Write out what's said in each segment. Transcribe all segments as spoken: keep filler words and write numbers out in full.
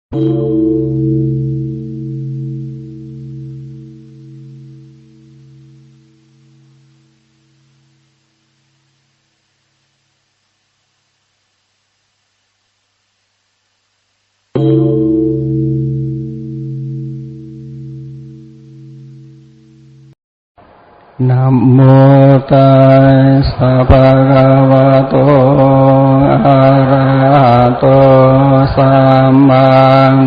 Nam mô Tassa Bhagavato Arahato Samma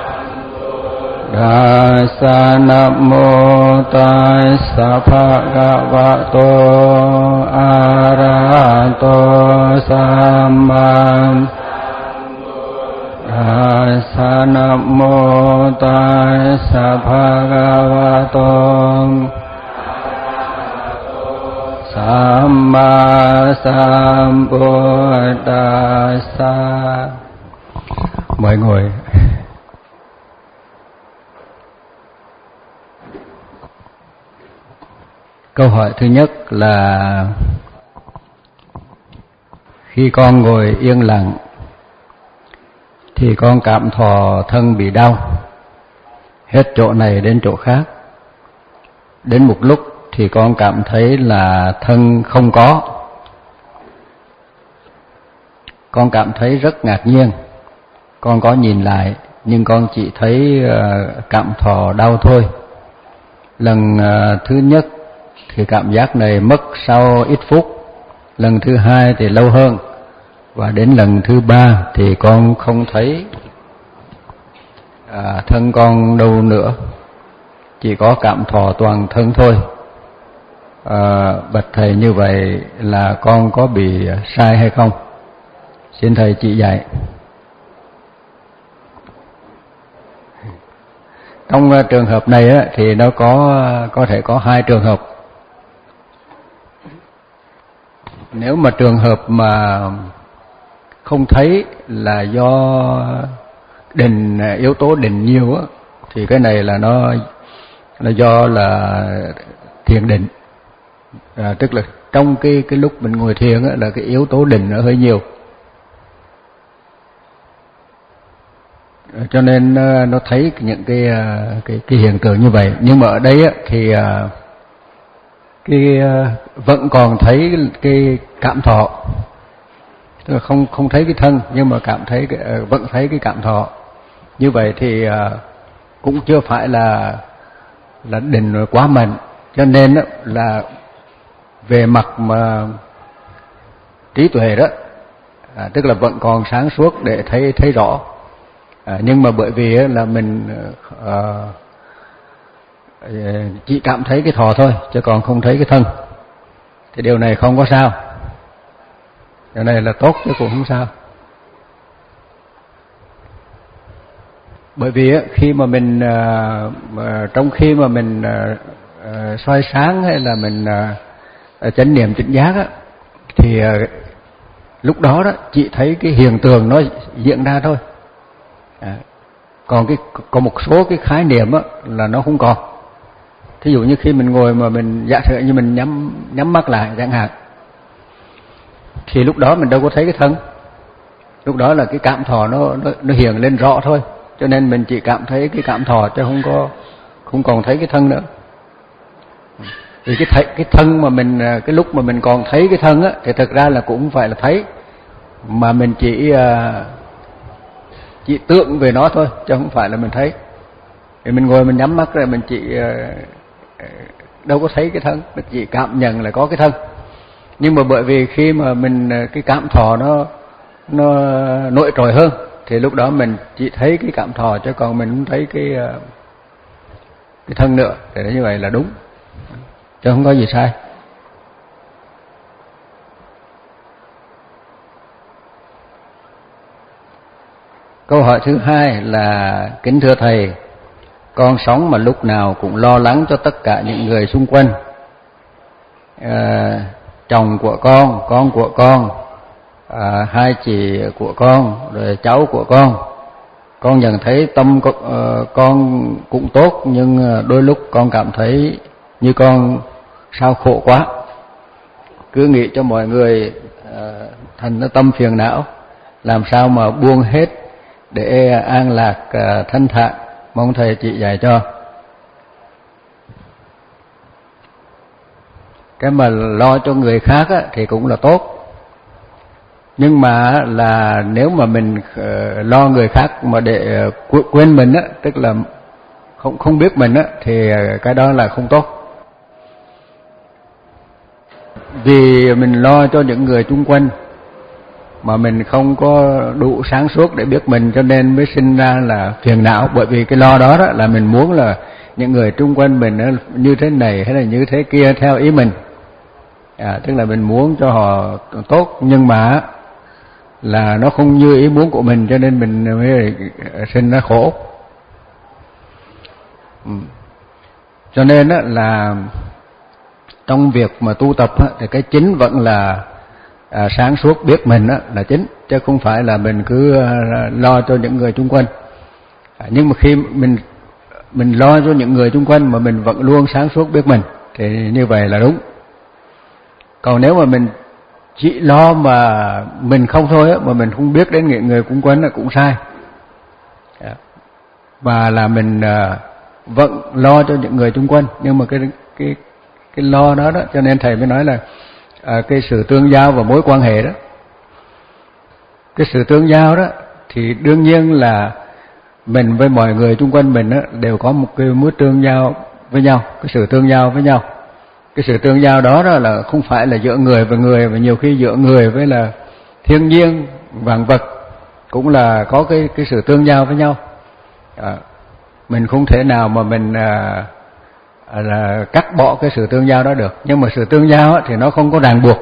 Tassa. Nam mô Tassa Bhagavato Arahato Samma Tassa. Nam mô Tassa Bhagavato Samma Sambuddhassa. Mời ngồi. Câu hỏi thứ nhất là khi con ngồi yên lặng thì con cảm thọ thân bị đau, hết chỗ này đến chỗ khác. Đến một lúc thì con cảm thấy là thân không có. Con cảm thấy rất ngạc nhiên. Con có nhìn lại nhưng con chỉ thấy cảm thọ đau thôi. Lần thứ nhất thì cảm giác này mất sau ít phút. Lần thứ hai thì lâu hơn. Và đến lần thứ ba thì con không thấy à, thân con đâu nữa. Chỉ có cảm thọ toàn thân thôi. À, bạch thầy, như vậy là con có bị sai hay không? Xin thầy chỉ dạy. Trong trường hợp này á, thì nó có có thể có hai trường hợp. Nếu mà trường hợp mà không thấy là do định, yếu tố định nhiều á, thì cái này là nó là do là thiền định. À, tức là trong cái cái lúc mình ngồi thiền á, là cái yếu tố định nó hơi nhiều, à, cho nên uh, nó thấy những cái, uh, cái cái hiện tượng như vậy. Nhưng mà ở đây á, thì uh, cái uh, vẫn còn thấy cái, cái cảm thọ, tức là không không thấy cái thân nhưng mà cảm thấy cái, uh, vẫn thấy cái cảm thọ. Như vậy thì uh, cũng chưa phải là là định quá mạnh, cho nên á, là về mặt mà trí tuệ đó, à, tức là vẫn còn sáng suốt để thấy thấy rõ, à, nhưng mà bởi vì là mình à, chỉ cảm thấy cái thọ thôi chứ còn không thấy cái thân, thì điều này không có sao, điều này là tốt chứ cũng không sao. Bởi vì khi mà mình à, trong khi mà mình à, à, soi sáng hay là mình à, chánh niệm tỉnh giác á, thì à, lúc đó đó chỉ thấy cái hiện tượng nó diễn ra thôi, à, còn cái có một số cái khái niệm á là nó không còn. Thí dụ như khi mình ngồi mà mình giả sử như mình nhắm nhắm mắt lại chẳng hạn, thì lúc đó mình đâu có thấy cái thân, lúc đó là cái cảm thọ nó nó, nó hiện lên rõ thôi, cho nên mình chỉ cảm thấy cái cảm thọ chứ không có không còn thấy cái thân nữa. Vì cái thấy, cái thân mà mình cái lúc mà mình còn thấy cái thân á, thì thực ra là cũng không phải là thấy, mà mình chỉ chỉ tưởng về nó thôi chứ không phải là mình thấy. Thì mình ngồi mình nhắm mắt rồi mình chỉ đâu có thấy cái thân, mình chỉ cảm nhận là có cái thân. Nhưng mà bởi vì khi mà mình cái cảm thọ nó nó nổi trội hơn, thì lúc đó mình chỉ thấy cái cảm thọ chứ còn mình không thấy cái cái thân nữa. Thì như vậy là đúng, chứ không có gì sai. Câu hỏi thứ hai là: kính thưa thầy, con sống mà lúc nào cũng lo lắng cho tất cả những người xung quanh, à, chồng của con, con của con, à, hai chị của con, rồi cháu của con. Con nhận thấy tâm con, uh, con cũng tốt, nhưng đôi lúc con cảm thấy như con sao khổ quá, cứ nghĩ cho mọi người uh, thành tâm phiền não, làm sao mà buông hết để an lạc thanh thản. Mong thầy chỉ dạy cho. Cái mà lo cho người khác á, thì cũng là tốt, nhưng mà là nếu mà mình lo người khác mà để quên mình á, tức là không không biết mình á, thì cái đó là không tốt. Vì mình lo cho những người chung quanh mà mình không có đủ sáng suốt để biết mình, cho nên mới sinh ra là phiền não. Bởi vì cái lo đó, đó là mình muốn là những người chung quanh mình như thế này hay là như thế kia theo ý mình, à, tức là mình muốn cho họ tốt, nhưng mà là nó không như ý muốn của mình, cho nên mình mới sinh ra khổ. Ừ. Cho nên á, là trong việc mà tu tập á, thì cái chính vẫn là à, sáng suốt biết mình á, là chính, chứ không phải là mình cứ à, lo cho những người chung quanh. À, nhưng mà khi mình mình lo cho những người chung quanh mà mình vẫn luôn sáng suốt biết mình thì như vậy là đúng. Còn nếu mà mình chỉ lo mà mình không thôi á, mà mình không biết đến những người chung quanh là cũng sai. À, và là mình à, vẫn lo cho những người chung quanh, nhưng mà cái cái cái lo đó đó, cho nên thầy mới nói là à, cái sự tương giao và mối quan hệ đó. Cái sự tương giao đó thì đương nhiên là mình với mọi người chung quanh mình đó, đều có một cái mối tương giao với nhau, cái sự tương giao với nhau. Cái sự tương giao đó, đó là không phải là giữa người và người, mà nhiều khi giữa người với là thiên nhiên, vạn vật cũng là có cái cái sự tương giao với nhau. À, mình không thể nào mà mình à, là cắt bỏ cái sự tương giao đó được. Nhưng mà sự tương giao thì nó không có ràng buộc.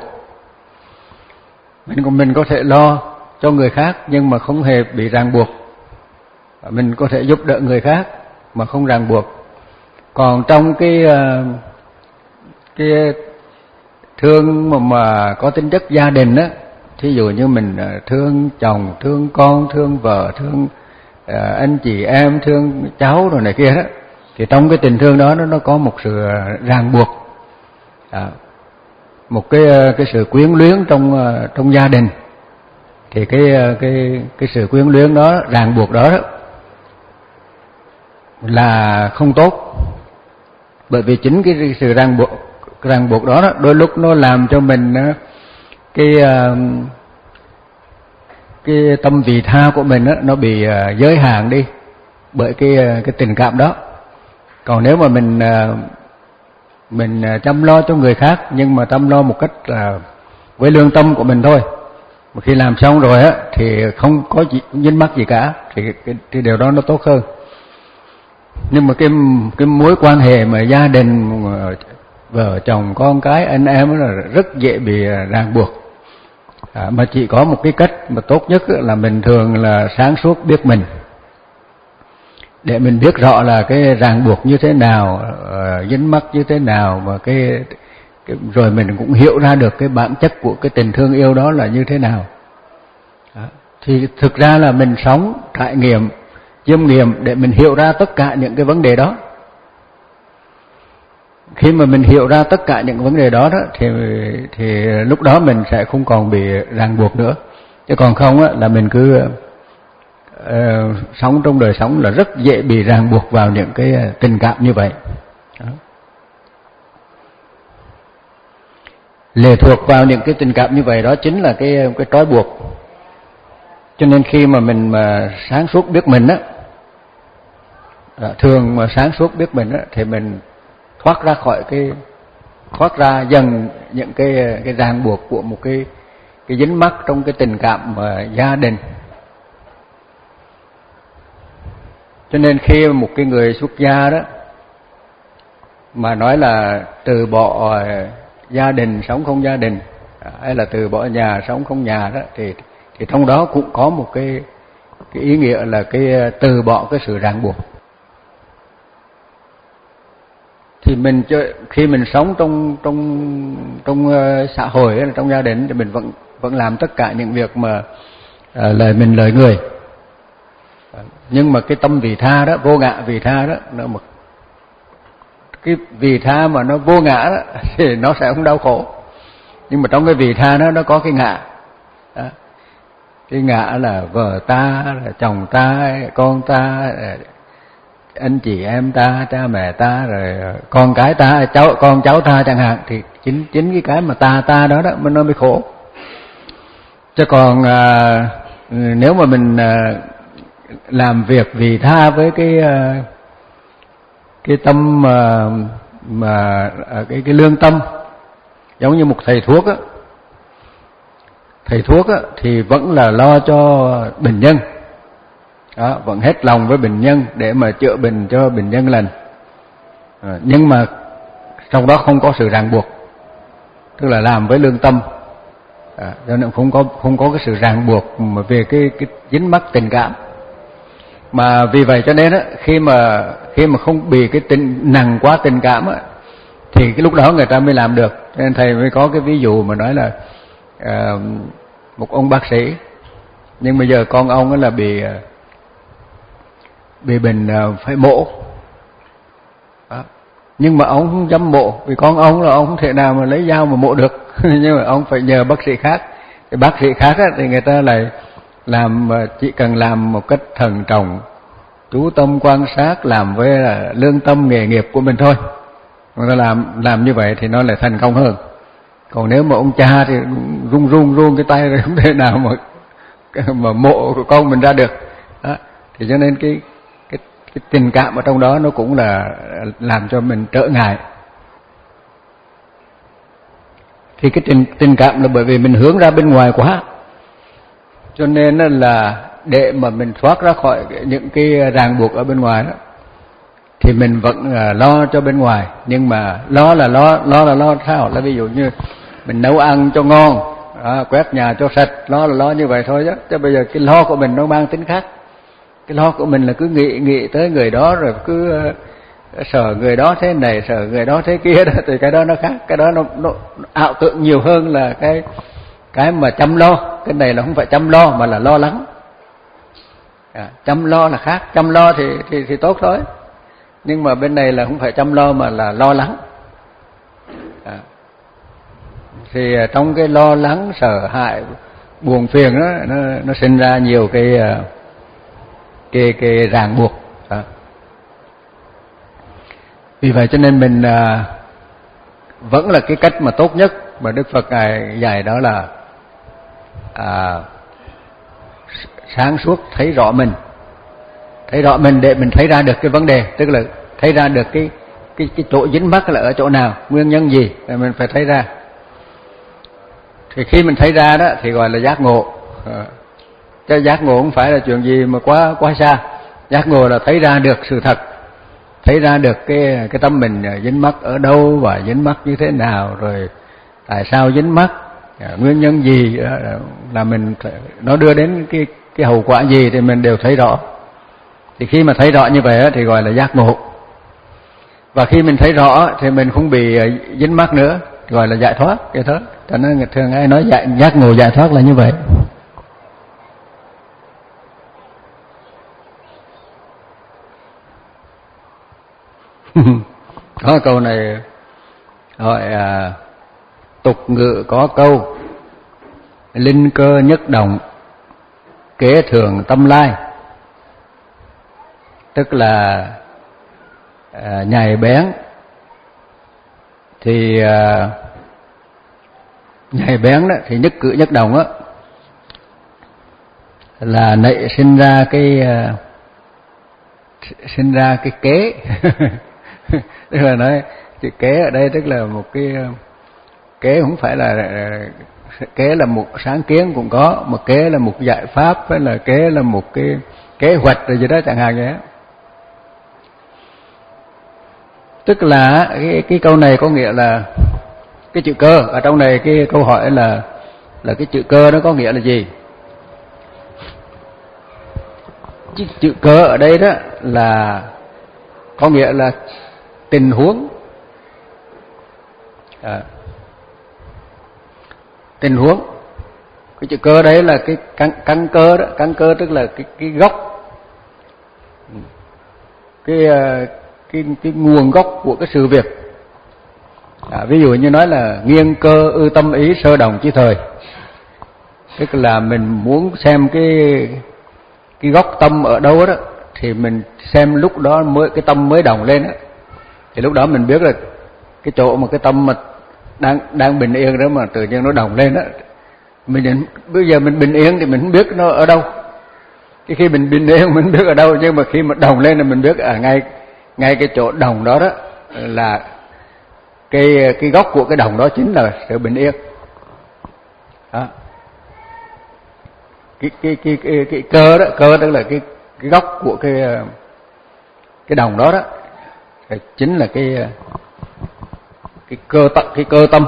Mình mình có thể lo cho người khác nhưng mà không hề bị ràng buộc. Mình có thể giúp đỡ người khác mà không ràng buộc. Còn trong cái cái thương mà, mà có tính chất gia đình á, thí dụ như mình thương chồng, thương con, thương vợ, thương anh chị em, thương cháu rồi này kia đó, thì trong cái tình thương đó nó có một sự ràng buộc, à, một cái cái sự quyến luyến trong trong gia đình. Thì cái cái cái sự quyến luyến đó, ràng buộc đó, đó là không tốt. Bởi vì chính cái sự ràng buộc ràng buộc đó, đó đôi lúc nó làm cho mình cái cái tâm vị tha của mình đó, nó bị giới hạn đi bởi cái cái tình cảm đó. Còn nếu mà mình mình chăm lo cho người khác nhưng mà chăm lo một cách là với lương tâm của mình thôi, mà khi làm xong rồi á thì không có gì dính mắc gì cả, thì cái, cái điều đó nó tốt hơn. Nhưng mà cái cái mối quan hệ mà gia đình, vợ chồng, con cái, anh em là rất dễ bị ràng buộc. À, mà chỉ có một cái cách mà tốt nhất là mình thường là sáng suốt biết mình, để mình biết rõ là cái ràng buộc như thế nào, uh, dính mắc như thế nào, và cái, cái rồi mình cũng hiểu ra được cái bản chất của cái tình thương yêu đó là như thế nào. Đó. Thì thực ra là mình sống, trải nghiệm, chiêm nghiệm để mình hiểu ra tất cả những cái vấn đề đó. Khi mà mình hiểu ra tất cả những vấn đề đó, đó thì thì lúc đó mình sẽ không còn bị ràng buộc nữa. Chứ còn không á, là mình cứ uh, sống trong đời sống là rất dễ bị ràng buộc vào những cái tình cảm như vậy. Đó. Lệ thuộc vào những cái tình cảm như vậy đó chính là cái cái trói buộc. Cho nên khi mà mình mà sáng suốt biết mình á, thường mà sáng suốt biết mình á, thì mình thoát ra khỏi cái thoát ra dần những cái cái ràng buộc của một cái cái dính mắc trong cái tình cảm mà gia đình. Cho nên khi một cái người xuất gia đó mà nói là từ bỏ gia đình sống không gia đình, hay là từ bỏ nhà sống không nhà đó, thì thì trong đó cũng có một cái cái ý nghĩa là cái từ bỏ cái sự ràng buộc. Thì mình khi mình sống trong trong trong xã hội hay là trong gia đình thì mình vẫn vẫn làm tất cả những việc mà à, lời mình lời người. Nhưng mà cái tâm vị tha đó, vô ngã vị tha đó, nó một cái vị tha mà nó vô ngã đó thì nó sẽ không đau khổ. Nhưng mà trong cái vị tha đó nó có cái ngã. Đó. Cái ngã là vợ ta, là chồng ta, con ta, anh chị em ta, cha mẹ ta, rồi con cái ta, cháu con cháu ta chẳng hạn, thì chính chính cái cái mà ta ta đó đó nó mới khổ. Chứ còn à, nếu mà mình à, làm việc vì tha với cái à, cái tâm mà, mà cái cái lương tâm, giống như một thầy thuốc á, thầy thuốc á thì vẫn là lo cho bệnh nhân. Đó, vẫn hết lòng với bệnh nhân để mà chữa bệnh cho bệnh nhân lành, à, nhưng mà trong đó không có sự ràng buộc, tức là làm với lương tâm, à, cho nên không có không có cái sự ràng buộc mà về cái cái dính mắc tình cảm. Mà vì vậy cho nên á, khi mà khi mà không bị cái tình nặng quá tình cảm á, thì cái lúc đó người ta mới làm được. Cho nên thầy mới có cái ví dụ mà nói là à, một ông bác sĩ, nhưng bây giờ con ông ấy là bị bị bệnh phải mổ. Đó. Nhưng mà ông không dám mổ, vì con ông là ông không thể nào mà lấy dao mà mổ được. Nhưng mà ông phải nhờ bác sĩ khác. Cái bác sĩ khác á, thì người ta lại làm, chỉ cần làm một cách thận trọng, chú tâm quan sát, làm với là lương tâm nghề nghiệp của mình thôi. Người ta làm làm như vậy thì nó lại thành công hơn. Còn nếu mà ông cha thì run run run cái tay rồi không thể nào mà mà mộ của con mình ra được. Đó. Thì cho nên cái cái cái tình cảm ở trong đó nó cũng là làm cho mình trở ngại. Thì cái tình tình cảm là bởi vì mình hướng ra bên ngoài quá, cho nên là để mà mình thoát ra khỏi những cái ràng buộc ở bên ngoài đó, thì mình vẫn lo cho bên ngoài. Nhưng mà lo là lo lo là lo sao? Là ví dụ như mình nấu ăn cho ngon, à, quét nhà cho sạch, lo là lo như vậy thôi chứ. Chứ bây giờ cái lo của mình nó mang tính khác. Cái lo của mình là cứ nghĩ nghĩ tới người đó, rồi cứ uh, sợ người đó thế này, sợ người đó thế kia đó, thì cái đó nó khác. Cái đó nó, nó ảo tưởng nhiều hơn là cái cái mà chăm lo. Cái này là không phải chăm lo mà là lo lắng. À, chăm lo là khác, chăm lo thì thì thì tốt thôi. Nhưng mà bên này là không phải chăm lo mà là lo lắng. À, thì trong cái lo lắng, sợ hãi, buồn phiền đó, nó nó sinh ra nhiều cái cái cái ràng buộc. Đó. Vì vậy cho nên mình à, vẫn là cái cách mà tốt nhất mà Đức Phật ngài dạy, đó là à, sáng suốt thấy rõ mình, thấy rõ mình để mình thấy ra được cái vấn đề, tức là thấy ra được cái cái cái chỗ dính mắc là ở chỗ nào, nguyên nhân gì, thì mình phải thấy ra. Thì khi mình thấy ra đó thì gọi là giác ngộ. À, chứ giác ngộ không phải là chuyện gì mà quá quá xa. Giác ngộ là thấy ra được sự thật, thấy ra được cái cái tâm mình dính mắc ở đâu và dính mắc như thế nào, rồi tại sao dính mắc, nguyên nhân gì là mình nó đưa đến cái cái hậu quả gì thì mình đều thấy rõ. Thì khi mà thấy rõ như vậy thì gọi là giác ngộ. Và khi mình thấy rõ thì mình không bị dính mắc nữa, gọi là giải thoát. Giải thoát. Cho nên người thường ai nói giải, giác ngộ giải thoát là như vậy. Có câu này hỏi à, tục ngữ có câu linh cơ nhất động, kế thường tâm lai. Tức là à, nhạy bén thì à, nhạy bén đó thì nhất cử nhất động á là nảy sinh ra cái à, sinh ra cái kế. Tức là nói chữ kế ở đây tức là một cái kế, không phải là kế là một sáng kiến cũng có, một kế là một giải pháp, hay là kế là một cái kế hoạch rồi gì đó chẳng hạn vậy. Tức là cái, cái câu này có nghĩa là cái chữ cơ ở trong này, cái câu hỏi là là cái chữ cơ nó có nghĩa là gì? Chữ, chữ cơ ở đây đó là có nghĩa là tình huống. À, tình huống. Cái chữ cơ đấy là cái căn, căn cơ đó, căn cơ tức là cái cái gốc, cái cái cái nguồn gốc của cái sự việc. À, ví dụ như nói là nghiêng cơ ư tâm ý sơ đồng chi thời, Tức là mình muốn xem cái cái góc tâm ở đâu đó, thì mình xem lúc đó mới cái tâm mới đồng lên đó. Thì lúc đó mình biết là cái chỗ mà cái tâm mà đang đang bình yên đó mà tự nhiên nó đồng lên đó. Mình bây giờ mình bình yên thì mình không biết nó ở đâu. Cái khi mình bình yên mình biết ở đâu, nhưng mà khi mà đồng lên là mình biết ở ngay ngay cái chỗ đồng đó đó là cái cái gốc của cái đồng đó chính là sự bình yên. Đó. Cái cái cái cái cái cơ đó, cơ tức là cái cái gốc của cái cái đồng đó đó chính là cái cái cơ tâm, cái cơ tâm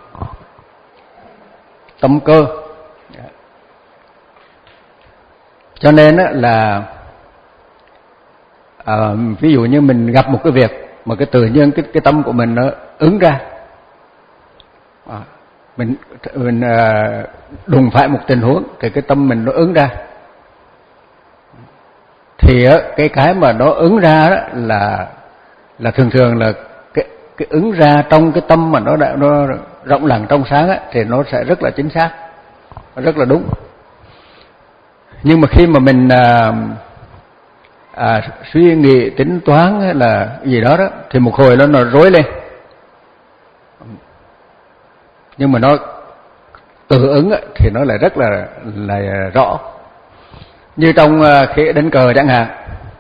tâm cơ. Cho nên á là à, ví dụ như mình gặp một cái việc mà cái tự nhiên cái cái tâm của mình nó ứng ra, à, mình mình à, đụng phải một tình huống thì cái tâm mình nó ứng ra, thì á, cái cái mà nó ứng ra đó là là thường thường là cái cái ứng ra trong cái tâm mà nó đã nó rộng lặng trong sáng á, thì nó sẽ rất là chính xác, rất là đúng. Nhưng mà khi mà mình à, à, suy nghĩ tính toán hay là gì đó đó thì một hồi nó nó rối lên. Nhưng mà nó tự ứng á, thì nó lại rất là là rõ. Như trong khi đánh cờ chẳng hạn,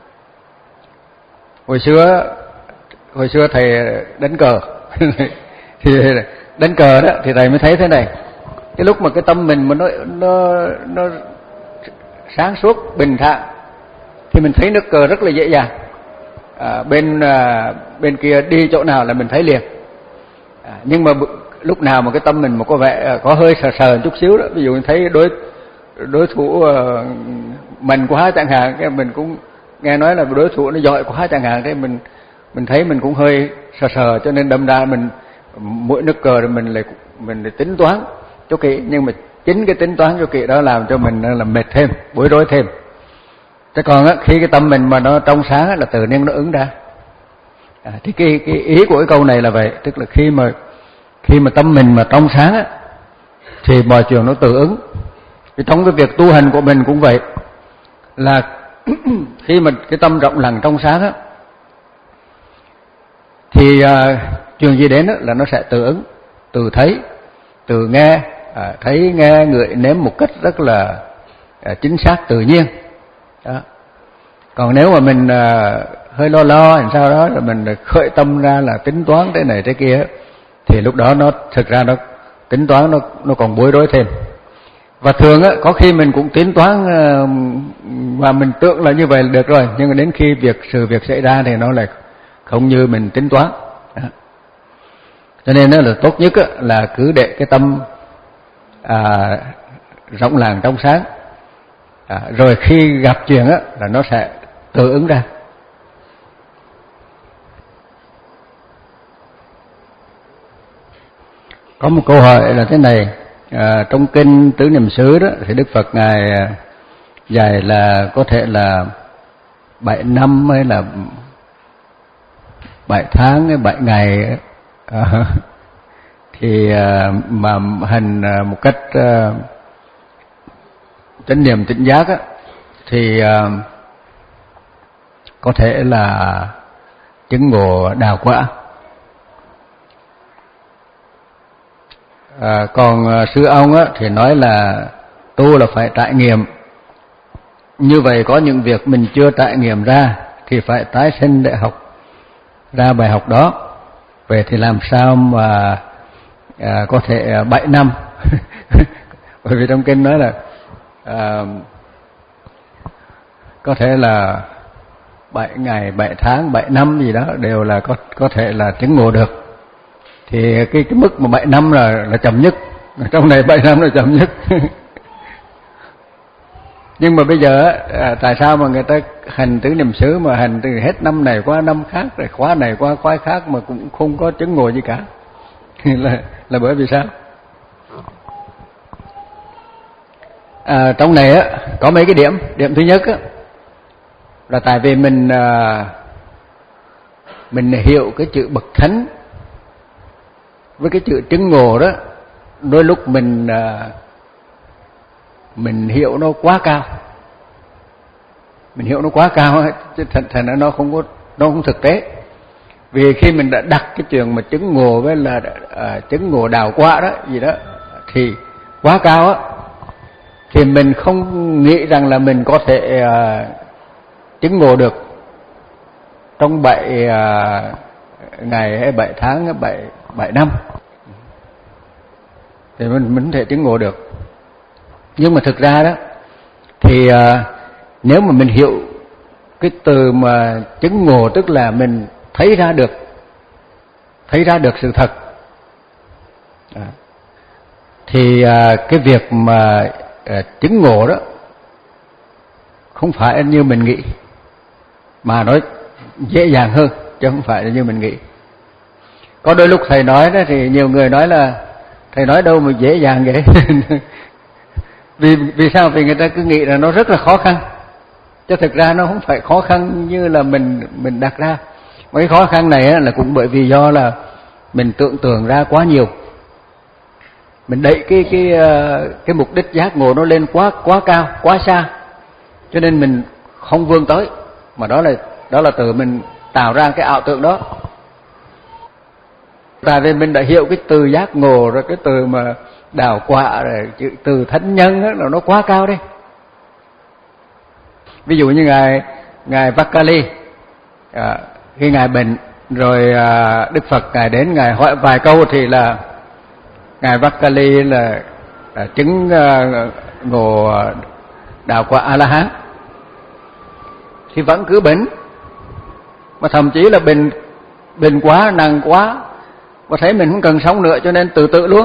hồi xưa hồi xưa thầy đánh cờ thì đánh cờ đó thì thầy mới thấy thế này: cái lúc mà cái tâm mình mà nó nó nó sáng suốt bình thản thì mình thấy nước cờ rất là dễ dàng. À, bên à, bên kia đi chỗ nào là mình thấy liền. À, nhưng mà lúc nào mà cái tâm mình mà có vẻ có hơi sờ sờ chút xíu đó, ví dụ mình thấy đối đối thủ uh, mạnh quá chẳng hạn, cái mình cũng nghe nói là đối thủ nó giỏi quá chẳng hạn, thế mình mình thấy mình cũng hơi sờ sờ, cho nên đâm ra mình mỗi nước cờ rồi mình lại mình lại tính toán cho kỹ. Nhưng mà chính cái tính toán cho kỹ đó làm cho mình là mệt thêm, bối rối thêm. Thế còn á, khi cái tâm mình mà nó trong sáng á, là tự nhiên nó ứng ra. À, thì cái cái ý của cái câu này là vậy, tức là khi mà khi mà tâm mình mà trong sáng á, thì mọi chuyện nó tự ứng. Thì trong cái việc tu hành của mình cũng vậy, là khi mà cái tâm rộng lặng trong sáng á, thì à, chuyện gì đến á, là nó sẽ tự ứng, từ thấy, từ nghe, à, thấy nghe ngửi nếm một cách rất là à, chính xác tự nhiên. Đó. Còn nếu mà mình à, hơi lo lo làm sao đó rồi mình khởi tâm ra là tính toán thế này thế kia, thì lúc đó nó thực ra nó tính toán nó nó còn bối rối thêm. Và thường á, có khi mình cũng tính toán mà mình tưởng là như vậy là được rồi, nhưng mà đến khi việc sự việc xảy ra thì nó lại không như mình tính toán. Đó. Cho nên là tốt nhất á, là cứ để cái tâm à, rộng làng trong sáng, à, rồi khi gặp chuyện á, là nó sẽ tự ứng ra. Có một câu hỏi là thế này: à, trong kinh Tứ Niệm xứ đó thì Đức Phật ngài dạy là có thể là bảy năm hay là bảy tháng hay bảy ngày, à, thì à, mà hành một cách à, chánh niệm tỉnh giác á, thì à, có thể là chứng ngộ đạo quả. À, còn à, sư ông á, thì nói là tu là phải trải nghiệm. Như vậy có những việc mình chưa trải nghiệm ra thì phải tái sinh để học ra bài học đó. Vậy thì làm sao mà à, có thể à, bảy năm bởi vì trong kinh nói là à, có thể là bảy ngày, bảy tháng, bảy năm gì đó đều là có có thể là chứng ngộ được. Thì cái cái mức mà bảy năm là là chậm nhất, trong này bảy năm là chậm nhất. Nhưng mà bây giờ à, tại sao mà người ta hành tứ niệm xứ mà hành từ hết năm này qua năm khác, rồi khóa này qua khóa khác mà cũng không có chứng ngộ gì cả? là là bởi vì sao? À, trong này á có mấy cái điểm. Điểm thứ nhất á là tại vì mình à, mình hiểu cái chữ bậc thánh với cái chữ chứng ngộ đó, đôi lúc mình à, mình hiểu nó quá cao, mình hiểu nó quá cao chứ thành thành nó không có, nó không thực tế. Vì khi mình đã đặt cái chuyện mà chứng ngộ với là à, chứng ngộ đào quả đó gì đó thì quá cao á, thì mình không nghĩ rằng là mình có thể à, chứng ngộ được trong bảy à, ngày hay bảy tháng hay bảy bảy năm thì mình mình có thể chứng ngộ được. Nhưng mà thực ra đó thì à, nếu mà mình hiểu cái từ mà chứng ngộ, tức là mình thấy ra được thấy ra được sự thật à, thì à, cái việc mà à, chứng ngộ đó không phải như mình nghĩ, mà nó dễ dàng hơn chứ không phải là như mình nghĩ. Có đôi lúc thầy nói đó thì nhiều người nói là thầy nói đâu mà dễ dàng vậy. vì vì sao? Vì người ta cứ nghĩ là nó rất là khó khăn, chứ thực ra nó không phải khó khăn như là mình mình đặt ra. Mấy khó khăn này là cũng bởi vì do là mình tưởng tượng ra quá nhiều, mình đẩy cái cái cái mục đích giác ngộ nó lên quá quá cao, quá xa, cho nên mình không vươn tới, mà đó là đó là từ mình tạo ra cái ảo tưởng đó. Tại vì mình đã hiểu cái từ giác ngộ rồi, cái từ mà đào quả rồi, chữ từ thánh nhân đó, là nó quá cao đấy. Ví dụ như ngài ngài Vakali à, khi ngài bệnh rồi à, Đức Phật ngài đến ngài hỏi vài câu thì là ngài Vakali là, là chứng à, ngộ đào quả A La Hán, thì vẫn cứ bệnh, mà thậm chí là bệnh bệnh quá, nặng quá, và thấy mình không cần sống nữa cho nên tự tự luôn.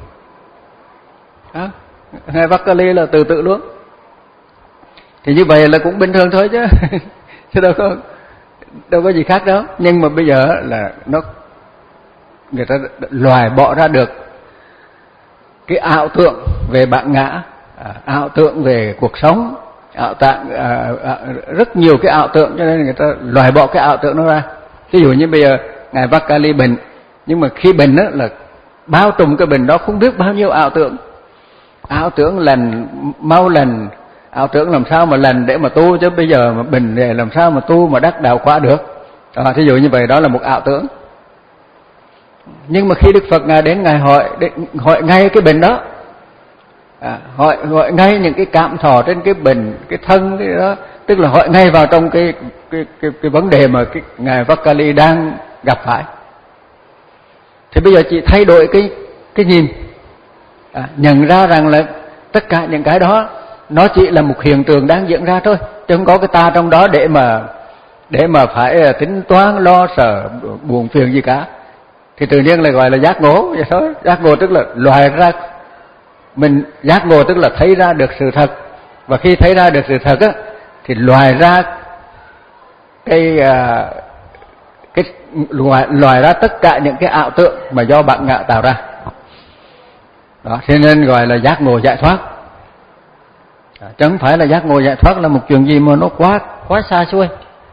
À, ngài Vakali là tự tự luôn. Thì như vậy là cũng bình thường thôi chứ, chứ đâu có đâu có gì khác đâu. Nhưng mà bây giờ là nó người ta loại bỏ ra được cái ảo tưởng về bản ngã, à, ảo tưởng về cuộc sống, ảo tưởng à, à, rất nhiều cái ảo tưởng, cho nên người ta loại bỏ cái ảo tưởng nó ra. Ví dụ như bây giờ ngài Vakali bệnh, nhưng mà khi bệnh đó là bao trùm cái bệnh đó không biết bao nhiêu ảo tưởng, ảo tưởng lành mau lành, ảo tưởng làm sao mà lành để mà tu, chứ bây giờ mà bệnh này làm sao mà tu mà đắc đạo quả được. À, thí dụ như vậy, đó là một ảo tưởng. Nhưng mà khi Đức Phật ngài đến ngài hỏi hỏi ngay cái bệnh đó, à, hỏi hỏi ngay những cái cảm thọ trên cái bệnh, cái thân cái đó, tức là hỏi ngay vào trong cái cái cái, cái vấn đề mà cái ngài Vakali đang gặp phải. Thì bây giờ chị thay đổi cái cái nhìn, à, nhận ra rằng là tất cả những cái đó nó chỉ là một hiện tượng đang diễn ra thôi, chứ không có cái ta trong đó để mà để mà phải tính toán lo sợ buồn phiền gì cả. Thì tự nhiên là gọi là giác ngộ vậy thôi. Giác ngộ tức là loại ra, mình giác ngộ tức là thấy ra được sự thật, và khi thấy ra được sự thật á thì loại ra cái cái loại loại ra tất cả những cái ảo tưởng mà do bản ngã tạo ra. Đó, cho nên gọi là giác ngộ giải thoát. À, chứ không phải là giác ngộ giải thoát là một chuyện gì mà nó quá quá xa xôi.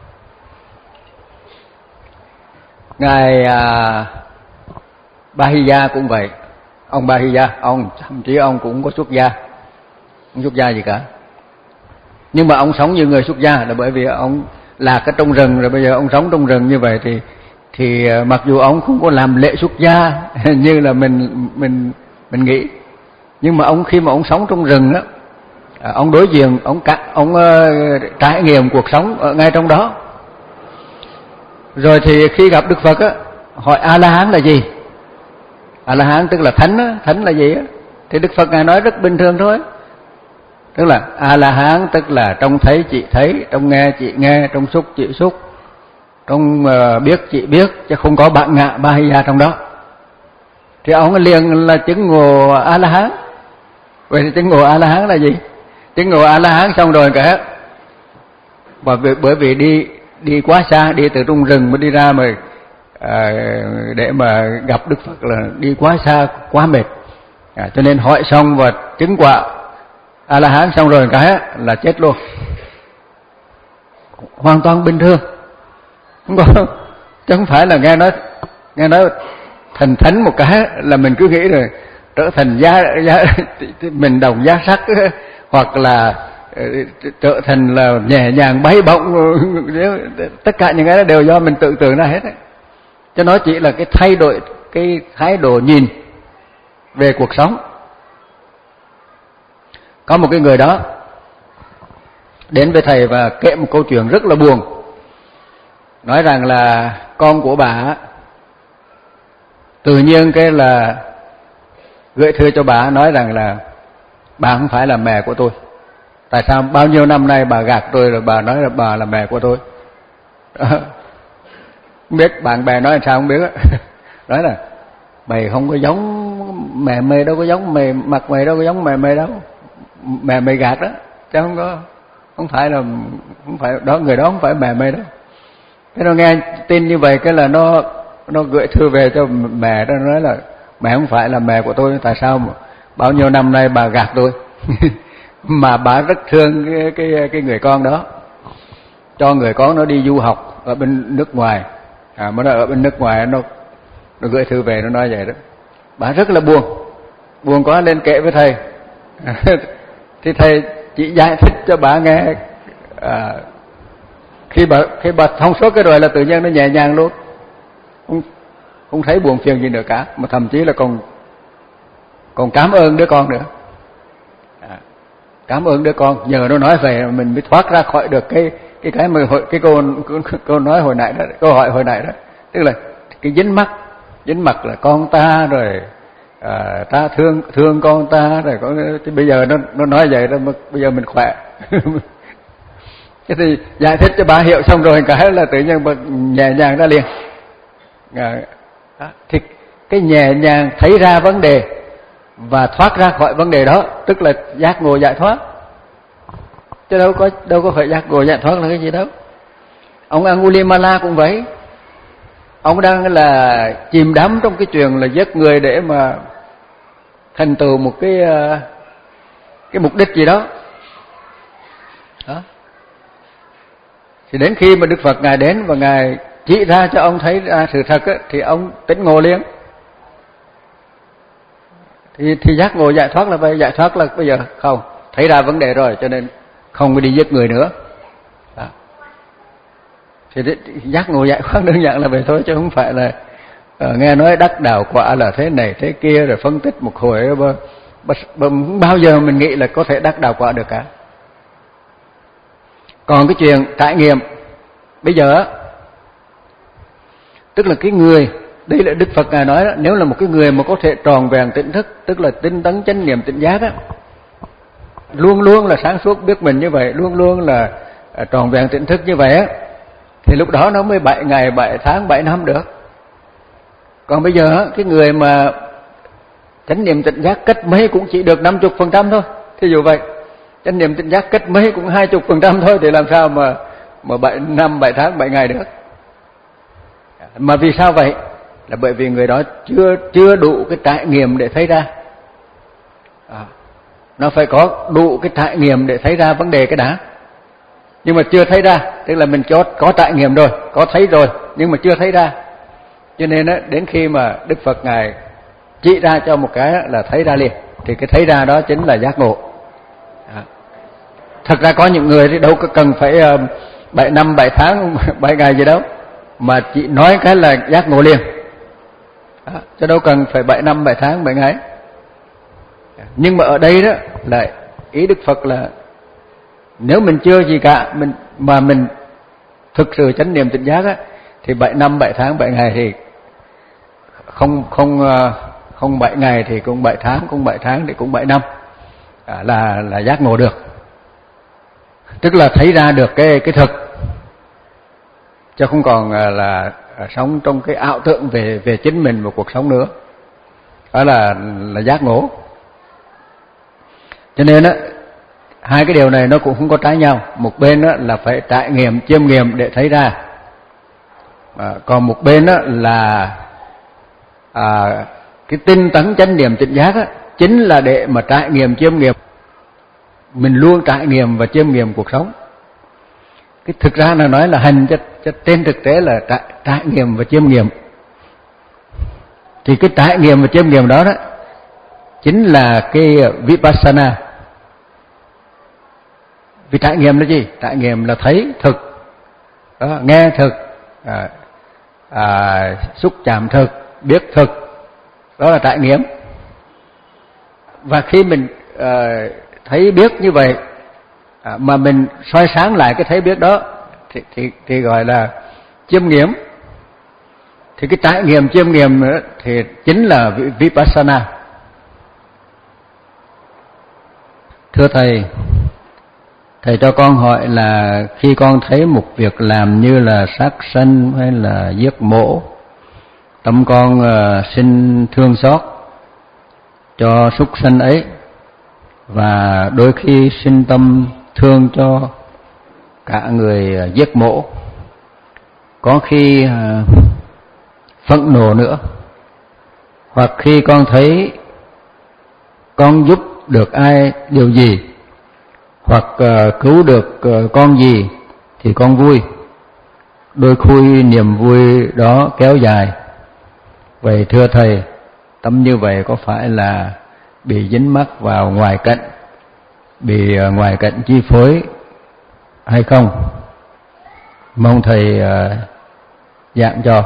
Ngài à, Bahiya cũng vậy. Ông Bahiya, ông thậm chí ông cũng có xuất gia, không xuất gia gì cả, nhưng mà ông sống như người xuất gia là bởi vì ông lạc ở trong rừng, rồi bây giờ ông sống trong rừng như vậy thì thì mặc dù ông không có làm lễ xuất gia như là mình mình mình nghĩ, nhưng mà ông khi mà ông sống trong rừng đó, ông đối diện, ông cả ông uh, trải nghiệm cuộc sống ở ngay trong đó. Rồi thì khi gặp Đức Phật á, hỏi A La Hán là gì? A La Hán tức là thánh á, thánh là gì á? Thì Đức Phật ngài nói rất bình thường thôi. Tức là A La Hán tức là trong thấy chị thấy, trong nghe chị nghe, trong xúc chị xúc, trong uh, biết chị biết, chứ không có bản ngã Bahiya trong đó. Thì ông liền là chứng ngộ A La Hán. Vậy thì chứng ngộ A La Hán là gì? Chứng ngộ A La Hán xong rồi cả, và bởi vì đi đi quá xa, đi từ trong rừng mới đi ra mà à, để mà gặp Đức Phật là đi quá xa, quá mệt, à, cho nên hỏi xong và chứng quả A La Hán xong rồi cái là chết luôn, hoàn toàn bình thường, không có, chứ không phải là nghe nói nghe nói thành thánh một cái là mình cứ nghĩ rồi trở thành giá, giá mình đồng giá sắc, hoặc là trở thành là nhẹ nhàng bay bổng, tất cả những cái đó đều do mình tự tưởng ra hết ấy. Cho nó chỉ là cái thay đổi cái thái độ nhìn về cuộc sống. Có một cái người đó đến với thầy và kể một câu chuyện rất là buồn, nói rằng là con của bà tự nhiên cái là gửi thư cho bà, nói rằng là bà không phải là mẹ của tôi. Tại sao bao nhiêu năm nay bà gạt tôi rồi bà nói là bà là mẹ của tôi? Không biết bạn bè nói làm sao không biết. Nói là mày không có giống mẹ mày, đâu có giống mày, mặt mày đâu có giống mẹ mày đâu, mẹ mày gạt đó, chứ không có, không phải là, không phải đó, người đó không phải mẹ mày đó. Thế nó nghe tin như vậy cái là nó nó gửi thư về cho mẹ, nó nói là mẹ không phải là mẹ của tôi, tại sao mà bao nhiêu năm nay bà gạt tôi? Mà bà rất thương cái, cái cái người con đó, cho người con nó đi du học ở bên nước ngoài. À, mà nó ở bên nước ngoài, nó nó gửi thư về nó nói vậy đó. Bà rất là buồn, buồn quá lên kể với thầy. Thì thầy chỉ giải thích cho bà nghe. À, khi bà khi bà thông suốt cái rồi là tự nhiên nó nhẹ nhàng luôn, không không thấy buồn phiền gì nữa cả, mà thậm chí là còn còn cảm ơn đứa con nữa. À, cảm ơn đứa con, nhờ nó nói về mình mới thoát ra khỏi được cái cái cái mà cái cô cô nói hồi nãy đó, câu hỏi hồi nãy đó, tức là cái dính mắc dính mắc là con ta rồi, à, ta thương thương con ta rồi, có thì bây giờ nó nó nói vậy đó, bây giờ mình khỏe. Cái thì giải thích cho bà hiểu xong rồi cái là tự nhiên bà nhẹ nhàng ra liền. À, đó. Thì cái nhẹ nhàng thấy ra vấn đề và thoát ra khỏi vấn đề đó, tức là giác ngộ giải thoát. Chứ đâu có đâu có phải giác ngộ giải thoát là cái gì đâu. Ông Angulimala cũng vậy, ông đang là chìm đắm trong cái chuyện là giết người để mà thành tựu một cái cái mục đích gì đó. Đó. Thì đến khi mà Đức Phật Ngài đến và Ngài chỉ ra cho ông thấy ra sự thật ấy, thì ông tỉnh ngộ liền. Thì, thì giác ngộ giải thoát là vậy, giải thoát là bây giờ không, thấy ra vấn đề rồi cho nên không có đi giết người nữa. Đó. Thì giác ngộ giải thoát đơn giản là vậy thôi, chứ không phải là uh, nghe nói đắc đạo quả là thế này thế kia rồi phân tích một hồi, không bao giờ mình nghĩ là có thể đắc đạo quả được cả. Còn cái chuyện trải nghiệm bây giờ, tức là cái người, đây là Đức Phật Ngài nói đó, nếu là một cái người mà có thể tròn vẹn tỉnh thức, tức là tinh tấn chánh niệm tỉnh giác á, luôn luôn là sáng suốt biết mình như vậy, luôn luôn là tròn vẹn tỉnh thức như vậy á, thì lúc đó nó mới bảy ngày, bảy tháng, bảy năm được. Còn bây giờ cái người mà chánh niệm tỉnh giác cách mấy cũng chỉ được năm mươi phần trăm thôi, thí dụ vậy, chánh niệm tỉnh giác cách mấy cũng hai mươi phần trăm thôi, thì làm sao mà mà bảy năm, bảy tháng, bảy ngày được. Mà vì sao vậy? Là bởi vì người đó chưa chưa đủ cái trải nghiệm để thấy ra. À, nó phải có đủ cái trải nghiệm để thấy ra vấn đề cái đã. Nhưng mà chưa thấy ra, tức là mình có có trải nghiệm rồi, có thấy rồi, nhưng mà chưa thấy ra. Cho nên á, đến khi mà Đức Phật Ngài chỉ ra cho một cái là thấy ra liền, thì cái thấy ra đó chính là giác ngộ. À, thật ra có những người thì đâu có cần phải bảy năm, bảy tháng, bảy ngày gì đâu, mà chỉ nói cái là giác ngộ liền. À, chứ đâu cần phải bảy năm, bảy tháng, bảy ngày. Nhưng mà ở đây đó là ý Đức Phật là nếu mình chưa gì cả, mình mà mình thực sự chánh niệm tỉnh giác á, thì bảy năm, bảy tháng, bảy ngày thì không không không bảy ngày thì cũng bảy tháng, cũng bảy tháng thì cũng bảy năm, à, là là giác ngộ được. Tức là thấy ra được cái cái thực, chứ không còn là sống trong cái ảo tưởng về về chính mình và cuộc sống nữa. Đó là là giác ngộ. Cho nên á, hai cái điều này nó cũng không có trái nhau. Một bên á là phải trải nghiệm, chiêm nghiệm để thấy ra, à, còn một bên á là à, cái tinh tấn chánh niệm tỉnh giác á, chính là để mà trải nghiệm, chiêm nghiệm. Mình luôn trải nghiệm và chiêm nghiệm cuộc sống. Cái thực ra là nói là hành, cho, cho trên thực tế là trải, trải nghiệm và chiêm nghiệm. Thì cái trải nghiệm và chiêm nghiệm đó đó chính là cái vipassana. Vì trải nghiệm là gì? Trải nghiệm là thấy thực, đó, nghe thực, à, à, xúc chạm thực, biết thực, đó là trải nghiệm. Và khi mình à, thấy biết như vậy, à, mà mình soi sáng lại cái thấy biết đó thì, thì, thì gọi là chiêm nghiệm. Thì cái trải nghiệm chiêm nghiệm nữa thì chính là vipassana. Thưa thầy, thầy cho con hỏi là khi con thấy một việc làm như là sát sanh hay là giết mổ, tâm con uh, sinh thương xót cho súc sanh ấy, và đôi khi sinh tâm thương cho cả người uh, giết mổ, có khi uh, phẫn nộ nữa, hoặc khi con thấy con giúp được ai điều gì, hoặc uh, cứu được uh, con gì thì con vui. Đôi khi niềm vui đó kéo dài. Vậy thưa thầy, tâm như vậy có phải là bị dính mắc vào ngoài cảnh, bị uh, ngoài cảnh chi phối hay không? Mong thầy uh, giảng cho.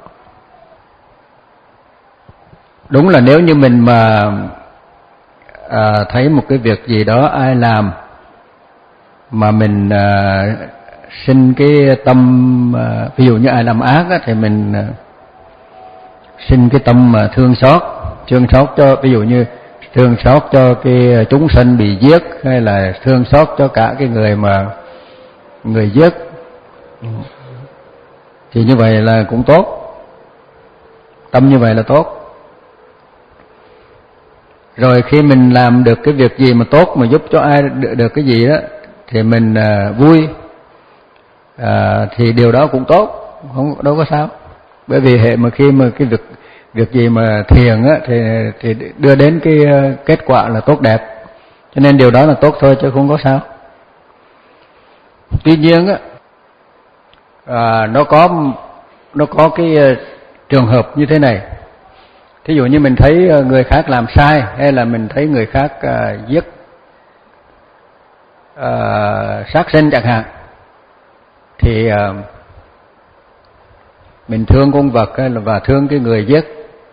Đúng là nếu như mình mà à, thấy một cái việc gì đó ai làm mà mình à, sinh cái tâm, à, ví dụ như ai làm ác á, thì mình à, sinh cái tâm mà thương xót, thương xót cho, ví dụ như thương xót cho cái chúng sanh bị giết, hay là thương xót cho cả cái người mà người giết, thì như vậy là cũng tốt, tâm như vậy là tốt. Rồi khi mình làm được cái việc gì mà tốt, mà giúp cho ai được, được cái gì đó thì mình à, vui, à, thì điều đó cũng tốt, không đâu có sao. Bởi vì hệ mà khi mà cái việc việc gì mà thiền á thì thì đưa đến cái kết quả là tốt đẹp, cho nên điều đó là tốt thôi chứ không có sao. Tuy nhiên á, à, nó có nó có cái trường hợp như thế này. Thí dụ như mình thấy người khác làm sai, hay là mình thấy người khác uh, giết uh, sát sinh chẳng hạn, thì uh, mình thương con vật hay là và thương cái người giết,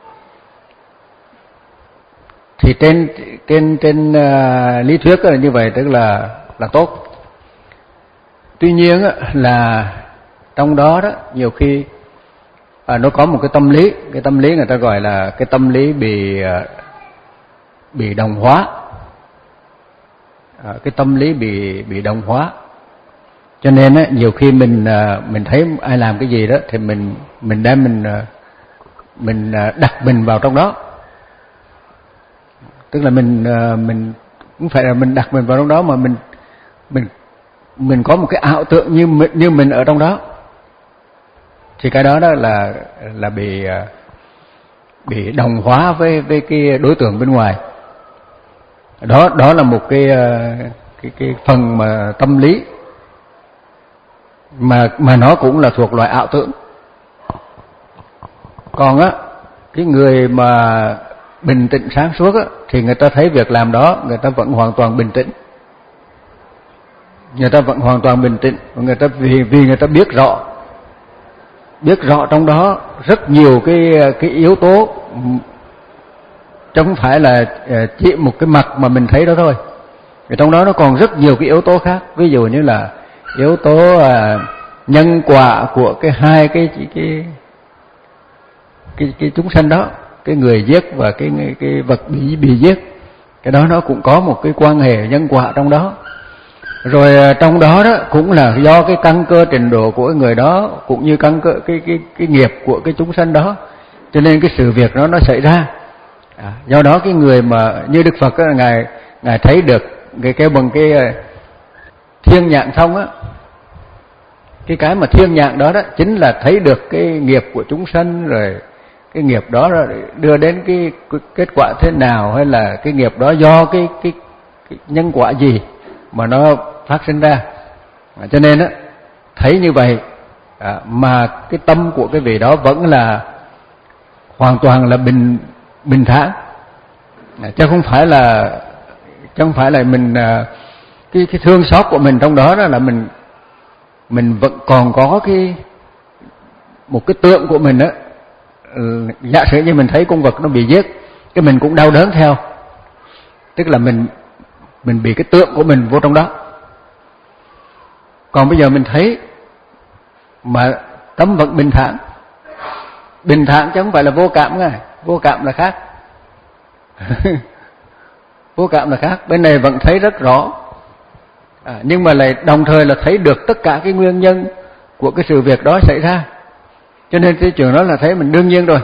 thì trên trên trên uh, lý thuyết là như vậy, tức là là tốt. Tuy nhiên là trong đó đó nhiều khi À, nó có một cái tâm lý, cái tâm lý người ta gọi là cái tâm lý bị bị đồng hóa, à, cái tâm lý bị bị đồng hóa. Cho nên á, nhiều khi mình mình thấy ai làm cái gì đó thì mình mình đem mình mình đặt mình vào trong đó, tức là mình mình cũng phải là mình đặt mình vào trong đó, mà mình mình mình có một cái ảo tưởng như như mình ở trong đó. Thì cái đó đó là là bị bị đồng hóa với với cái đối tượng bên ngoài. Đó đó là một cái cái cái phần mà tâm lý mà mà nó cũng là thuộc loại ảo tưởng. Còn á, cái người mà bình tĩnh sáng suốt á, thì người ta thấy việc làm đó người ta vẫn hoàn toàn bình tĩnh. Người ta vẫn hoàn toàn bình tĩnh, người ta vì vì người ta biết rõ biết rõ trong đó rất nhiều cái cái yếu tố, chứ không phải là chỉ một cái mặt mà mình thấy đó thôi. Vì trong đó nó còn rất nhiều cái yếu tố khác, ví dụ như là yếu tố à, nhân quả của cái hai cái cái cái cái, cái chúng sanh đó, cái người giết và cái cái vật bị bị giết, cái đó nó cũng có một cái quan hệ nhân quả trong đó. Rồi trong đó đó cũng là do cái căn cơ trình độ của người đó, cũng như căn cơ cái cái cái nghiệp của cái chúng sanh đó, cho nên cái sự việc đó nó xảy ra. À, do đó cái người mà như Đức Phật đó, ngài ngài thấy được cái cái bằng cái thiên nhãn thông á, cái cái mà thiên nhãn đó đó chính là thấy được cái nghiệp của chúng sanh, rồi cái nghiệp đó đưa đến cái, cái kết quả thế nào, hay là cái nghiệp đó do cái cái, cái nhân quả gì mà nó phát sinh ra. À, cho nên á, thấy như vậy à, mà cái tâm của cái vị đó vẫn là hoàn toàn là bình bình thản, chứ không phải là chứ không phải là mình cái cái thương xót của mình trong đó, đó là mình mình vẫn còn có cái một cái tượng của mình đó. Giả sử như mình thấy con vật nó bị giết, cái mình cũng đau đớn theo, tức là mình mình bị cái tượng của mình vô trong đó. Còn bây giờ mình thấy mà tâm vẫn bình thản, bình thản chứ không phải là vô cảm ngay, vô cảm là khác. Vô cảm là khác, bên này vẫn thấy rất rõ, à, nhưng mà lại đồng thời là thấy được tất cả cái nguyên nhân của cái sự việc đó xảy ra, cho nên cái chuyện đó là thấy mình đương nhiên rồi.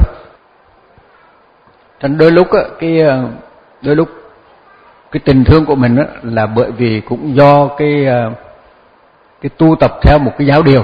Thành đôi lúc á, cái đôi lúc cái tình thương của mình á, là bởi vì cũng do cái cái tu tập theo một cái giáo điều.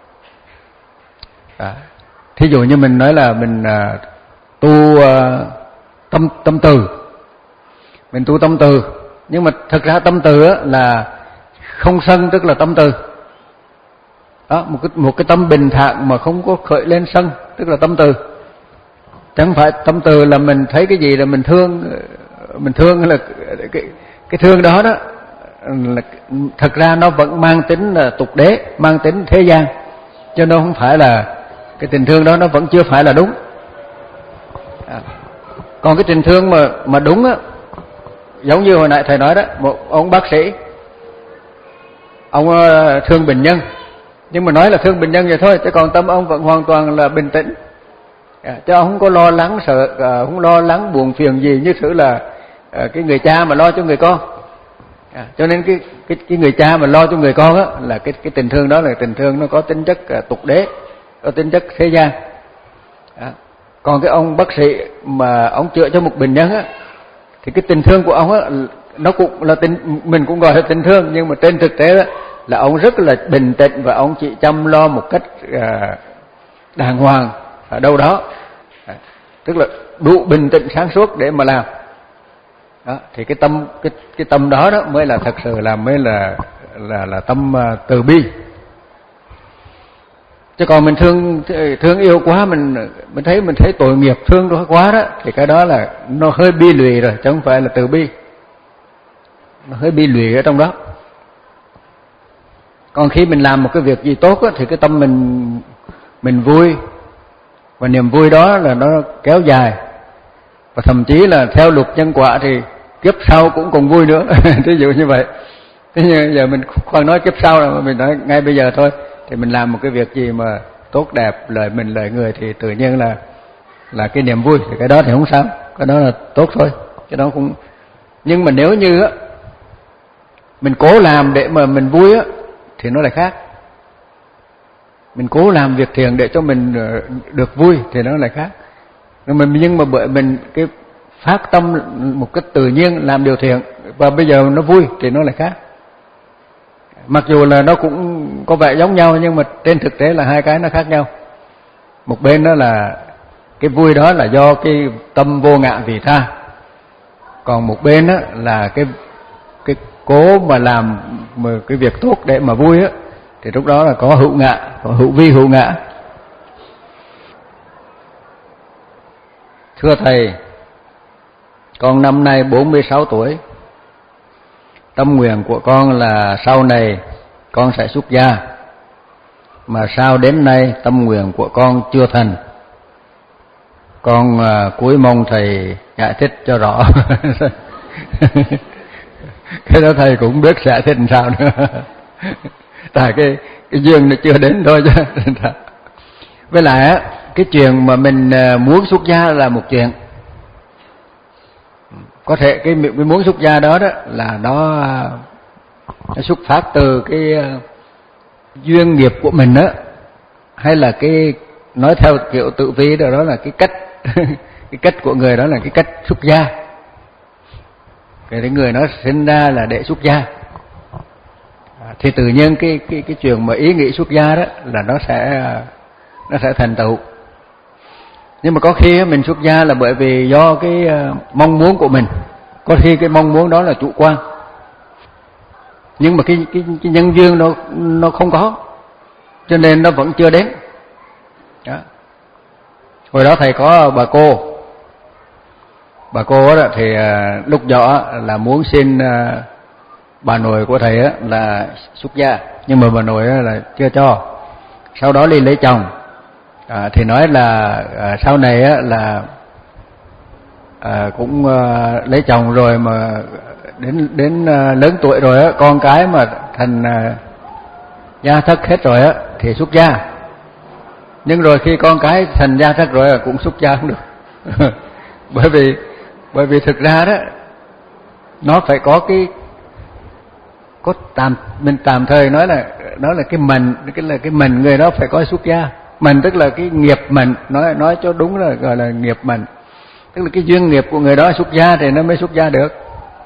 À, thí dụ như mình nói là mình uh, tu uh, tâm tâm từ, mình tu tâm từ, nhưng mà thực ra tâm từ á, là không sân, tức là tâm từ. Đó, một cái một cái tâm bình thản mà không có khởi lên sân, tức là tâm từ. Chẳng phải tâm từ là mình thấy cái gì là mình thương, mình thương là cái cái thương đó đó là thật ra nó vẫn mang tính là tục đế, mang tính thế gian, cho nên không phải là cái tình thương đó, nó vẫn chưa phải là đúng. À, còn cái tình thương mà mà đúng á, giống như hồi nãy thầy nói đó, một ông bác sĩ, ông thương bệnh nhân, nhưng mà nói là thương bệnh nhân vậy thôi, chứ còn tâm ông vẫn hoàn toàn là bình tĩnh, à, chứ ông không có lo lắng sợ, à, không lo lắng buồn phiền gì như thử là à, cái người cha mà lo cho người con. À, cho nên cái cái cái người cha mà lo cho người con á, là cái cái tình thương đó là tình thương nó có tính chất à, tục đế, có tính chất thế gian. À, còn cái ông bác sĩ mà ông chữa cho một bệnh nhân á, thì cái tình thương của ông á, nó cũng là tình, mình cũng gọi là tình thương, nhưng mà trên thực tế đó là ông rất là bình tĩnh và ông chỉ chăm lo một cách à, đàng hoàng ở đâu đó, à, tức là đủ bình tĩnh sáng suốt để mà làm. Đó, thì cái tâm cái cái tâm đó đó mới là thật sự là mới là là là tâm uh, từ bi. Chứ còn mình thương thương yêu quá, mình mình thấy mình thấy tội nghiệp thương nó quá đó, thì cái đó là nó hơi bi lụy rồi, chứ không phải là từ bi, nó hơi bi lụy ở trong đó. Còn khi mình làm một cái việc gì tốt á, thì cái tâm mình mình vui, và niềm vui đó là nó kéo dài, và thậm chí là theo luật nhân quả thì kiếp sau cũng còn vui nữa. Ví dụ như vậy. Thế nhưng giờ mình khoan nói kiếp sau, là mình nói ngay bây giờ thôi, thì mình làm một cái việc gì mà tốt đẹp, lợi mình lợi người, thì tự nhiên là là cái niềm vui, thì cái đó thì không sao, cái đó là tốt thôi, cái đó cũng. Nhưng mà nếu như á mình cố làm để mà mình vui á, thì nó lại khác. Mình cố làm việc thiện để cho mình được vui thì nó lại khác. Nhưng mà bởi mình cái phát tâm một cách tự nhiên làm điều thiện, và bây giờ nó vui thì nó lại khác. Mặc dù là nó cũng có vẻ giống nhau, nhưng mà trên thực tế là hai cái nó khác nhau. Một bên đó là cái vui đó là do cái tâm vô ngã vị tha, còn một bên đó là cái cái cố mà làm mà cái việc tốt để mà vui á, thì lúc đó là có hữu ngã, có hữu vi hữu ngã. Thưa thầy, con năm nay bốn mươi sáu tuổi. Tâm nguyện của con là sau này con sẽ xuất gia, mà sao đến nay tâm nguyện của con chưa thành. Con à, cúi mong thầy giải thích cho rõ. Cái đó thầy cũng biết giải thích làm sao nữa. Tại cái cái duyên nó chưa đến thôi chứ. Với lại á, cái chuyện mà mình muốn xuất gia là một chuyện. Có thể cái, cái muốn xuất gia đó đó là nó, nó xuất phát từ cái duyên nghiệp của mình đó, hay là cái nói theo kiểu tự vi đó, đó là cái cách cái cách của người đó là cái cách xuất gia. Cái người nó sinh ra là để xuất gia, thì tự nhiên cái cái cái chuyện mà ý nghĩ xuất gia đó là nó sẽ nó sẽ thành tựu. Nhưng mà có khi mình xuất gia là bởi vì do cái mong muốn của mình, có khi cái mong muốn đó là chủ quan, nhưng mà cái cái, cái nhân duyên nó nó không có, cho nên nó vẫn chưa đến. Đó. Hồi đó thầy có bà cô, bà cô đó thì lúc nhỏ là muốn xin bà nội của thầy là xuất gia, nhưng mà bà nội là chưa cho. Sau đó đi lấy chồng, à, thì nói là à, sau này là à, cũng à, lấy chồng rồi mà đến đến à, lớn tuổi rồi á, con cái mà thành à, gia thất hết rồi á thì xuất gia. Nhưng rồi khi con cái thành gia thất rồi cũng xuất gia không được. bởi vì bởi vì thực ra đó nó phải có cái có tạm mình tạm thời nói là nó là cái mệnh, cái là cái mệnh người đó phải có xuất gia. Mệnh tức là cái nghiệp mệnh, nói nói cho đúng là gọi là nghiệp mệnh, tức là cái duyên nghiệp của người đó xuất gia thì nó mới xuất gia được.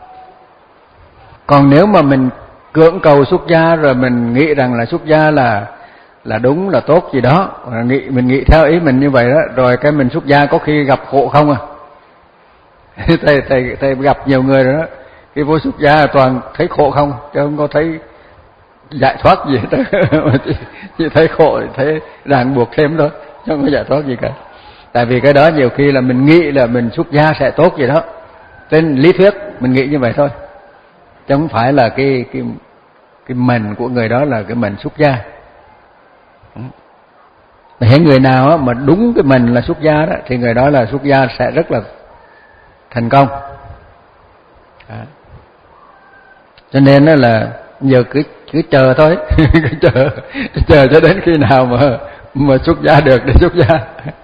Còn nếu mà mình cưỡng cầu xuất gia rồi mình nghĩ rằng là xuất gia là là đúng là tốt gì đó, nghĩ mình nghĩ theo ý mình như vậy đó, rồi cái mình xuất gia có khi gặp khổ không à. thầy thầy thầy gặp nhiều người rồi đó, khi vô xuất gia toàn thấy khổ không, chứ không có thấy giải thoát gì hết. chỉ, chỉ thấy khổ, thấy ràng buộc thêm đó, chứ không có giải thoát gì cả. Tại vì cái đó nhiều khi là mình nghĩ là mình xuất gia sẽ tốt gì đó, trên lý thuyết mình nghĩ như vậy thôi, chứ không phải là cái cái cái mệnh của người đó là cái mệnh xuất gia. Hễ người nào mà đúng cái mệnh là xuất gia đó thì người đó là xuất gia sẽ rất là thành công. À. Cho nên đó là giờ cứ cứ chờ thôi, cứ chờ chờ cho đến khi nào mà mà xuất gia được để xuất gia.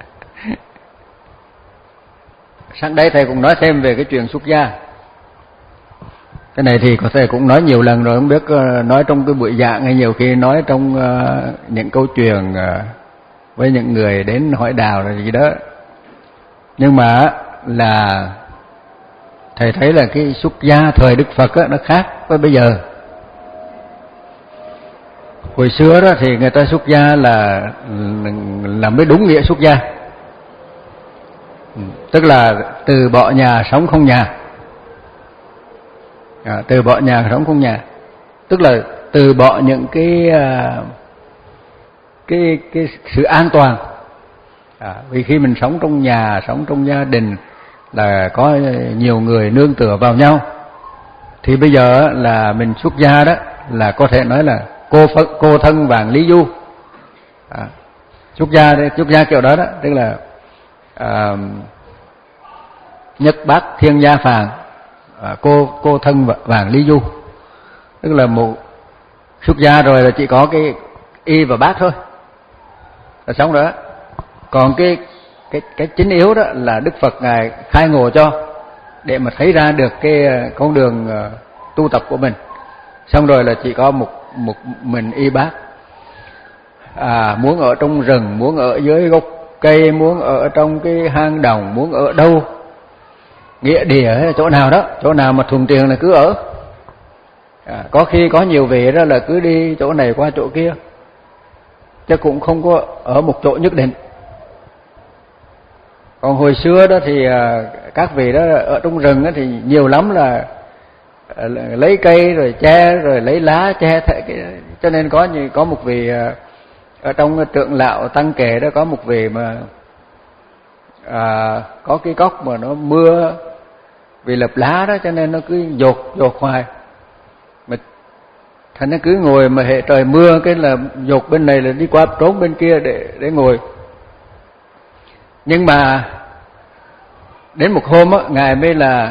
Sáng đây thầy cũng nói thêm về cái chuyện xuất gia. Cái này thì có thầy cũng nói nhiều lần rồi, không biết nói trong cái buổi giảng hay nhiều khi nói trong uh, những câu chuyện uh, với những người đến hỏi đào là gì đó. Nhưng mà là thầy thấy là cái xuất gia thời Đức Phật á, nó khác với bây giờ. Hồi xưa đó thì người ta xuất gia là là mới đúng nghĩa xuất gia, tức là từ bỏ nhà sống không nhà. À, từ bỏ nhà sống không nhà, tức là từ bỏ những cái cái cái sự an toàn. À, vì khi mình sống trong nhà, sống trong gia đình là có nhiều người nương tựa vào nhau, thì bây giờ là mình xuất gia đó là có thể nói là cô phật, cô thân vàng lý du. À, xuất gia xuất gia kiểu đó đó, tức là à, nhất bát thiên gia phàng, à, cô cô thân vàng lý du, tức là một xuất gia rồi là chỉ có cái y và bát thôi là xong rồi đó. Còn cái cái cái chính yếu đó là Đức Phật ngài khai ngộ cho để mà thấy ra được cái con đường uh, tu tập của mình. Xong rồi là chỉ có một một mình y bát. À, muốn ở trong rừng, muốn ở dưới gốc cây, muốn ở trong cái hang đồng, muốn ở đâu, nghĩa địa chỗ nào đó, chỗ nào mà thuận tiện là cứ ở. À, có khi có nhiều vị đó là cứ đi chỗ này qua chỗ kia, chứ cũng không có ở một chỗ nhất định. Còn hồi xưa đó thì các vị đó ở trong rừng đó thì nhiều lắm là lấy cây rồi che, rồi lấy lá che, cho nên có như có một vị ở trong Trưởng Lão Tăng Kệ đó, có một vị mà à, có cái gốc mà nó mưa vì lập lá đó, cho nên nó cứ dột dột hoài, mà thành nó cứ ngồi, mà hệ trời mưa cái là dột bên này là đi qua trốn bên kia để để ngồi. Nhưng mà đến một hôm á, ngài mới là